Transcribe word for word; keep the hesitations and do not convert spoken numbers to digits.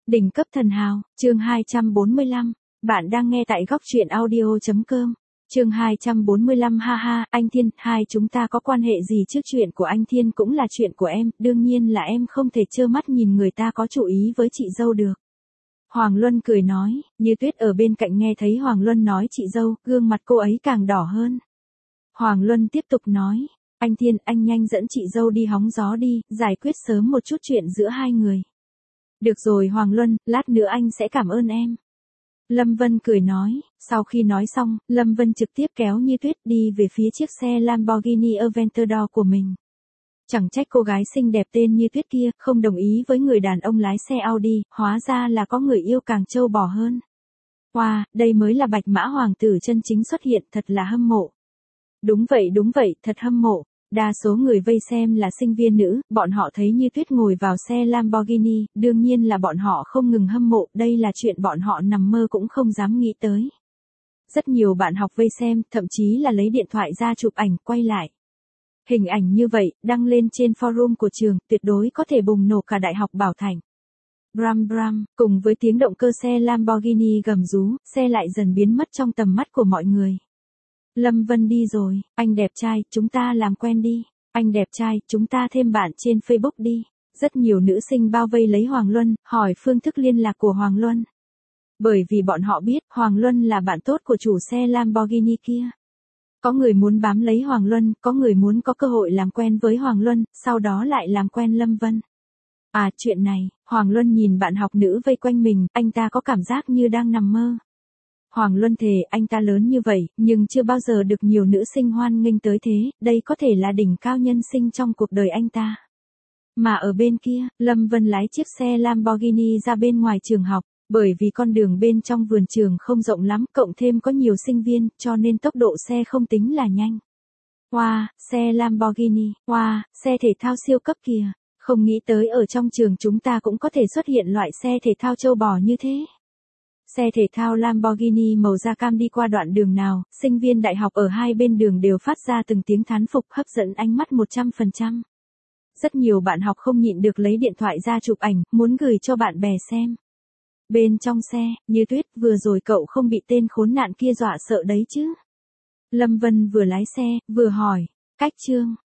Đỉnh cấp thần hào, chương hai trăm bốn mươi lăm. Bạn đang nghe tại góc truyện audio chấm com. Chương hai trăm bốn mươi lăm ha ha, anh Thiên, hai chúng ta có quan hệ gì chứ? Chuyện của anh Thiên cũng là chuyện của em, đương nhiên là em không thể trơ mắt nhìn người ta có chủ ý với chị dâu được. Hoàng Luân cười nói, Như Tuyết ở bên cạnh nghe thấy Hoàng Luân nói chị dâu, gương mặt cô ấy càng đỏ hơn. Hoàng Luân tiếp tục nói, anh Thiên, anh nhanh dẫn chị dâu đi hóng gió đi, giải quyết sớm một chút chuyện giữa hai người. Được rồi Hoàng Luân, lát nữa anh sẽ cảm ơn em. Lâm Vân cười nói, sau khi nói xong, Lâm Vân trực tiếp kéo Như Tuyết đi về phía chiếc xe Lamborghini Aventador của mình. Chẳng trách cô gái xinh đẹp tên Như Tuyết kia không đồng ý với người đàn ông lái xe Audi, hóa ra là có người yêu càng trâu bò hơn. Wow, đây mới là bạch mã hoàng tử chân chính xuất hiện, thật là hâm mộ. Đúng vậy đúng vậy, thật hâm mộ. Đa số người vây xem là sinh viên nữ, bọn họ thấy Như Tuyết ngồi vào xe Lamborghini, đương nhiên là bọn họ không ngừng hâm mộ, đây là chuyện bọn họ nằm mơ cũng không dám nghĩ tới. Rất nhiều bạn học vây xem, thậm chí là lấy điện thoại ra chụp ảnh, quay lại. Hình ảnh như vậy, đăng lên trên forum của trường, tuyệt đối có thể bùng nổ cả Đại học Bảo Thạnh. Bram bram, cùng với tiếng động cơ xe Lamborghini gầm rú, xe lại dần biến mất trong tầm mắt của mọi người. Lâm Vân đi rồi, anh đẹp trai, chúng ta làm quen đi. Anh đẹp trai, chúng ta thêm bạn trên Facebook đi. Rất nhiều nữ sinh bao vây lấy Hoàng Luân, hỏi phương thức liên lạc của Hoàng Luân. Bởi vì bọn họ biết, Hoàng Luân là bạn tốt của chủ xe Lamborghini kia. Có người muốn bám lấy Hoàng Luân, có người muốn có cơ hội làm quen với Hoàng Luân, sau đó lại làm quen Lâm Vân. À, chuyện này, Hoàng Luân nhìn bạn học nữ vây quanh mình, anh ta có cảm giác như đang nằm mơ. Hoàng Luân thề anh ta lớn như vậy, nhưng chưa bao giờ được nhiều nữ sinh hoan nghênh tới thế, đây có thể là đỉnh cao nhân sinh trong cuộc đời anh ta. Mà ở bên kia, Lâm Vân lái chiếc xe Lamborghini ra bên ngoài trường học, bởi vì con đường bên trong vườn trường không rộng lắm, cộng thêm có nhiều sinh viên, cho nên tốc độ xe không tính là nhanh. Wow, xe Lamborghini, wow, xe thể thao siêu cấp kìa, không nghĩ tới ở trong trường chúng ta cũng có thể xuất hiện loại xe thể thao trâu bò như thế. Xe thể thao Lamborghini màu da cam đi qua đoạn đường nào, sinh viên đại học ở hai bên đường đều phát ra từng tiếng thán phục hấp dẫn ánh mắt một trăm phần trăm. Rất nhiều bạn học không nhịn được lấy điện thoại ra chụp ảnh, muốn gửi cho bạn bè xem. Bên trong xe, Như Tuyết, vừa rồi cậu không bị tên khốn nạn kia dọa sợ đấy chứ? Lâm Vân vừa lái xe, vừa hỏi, cách chương,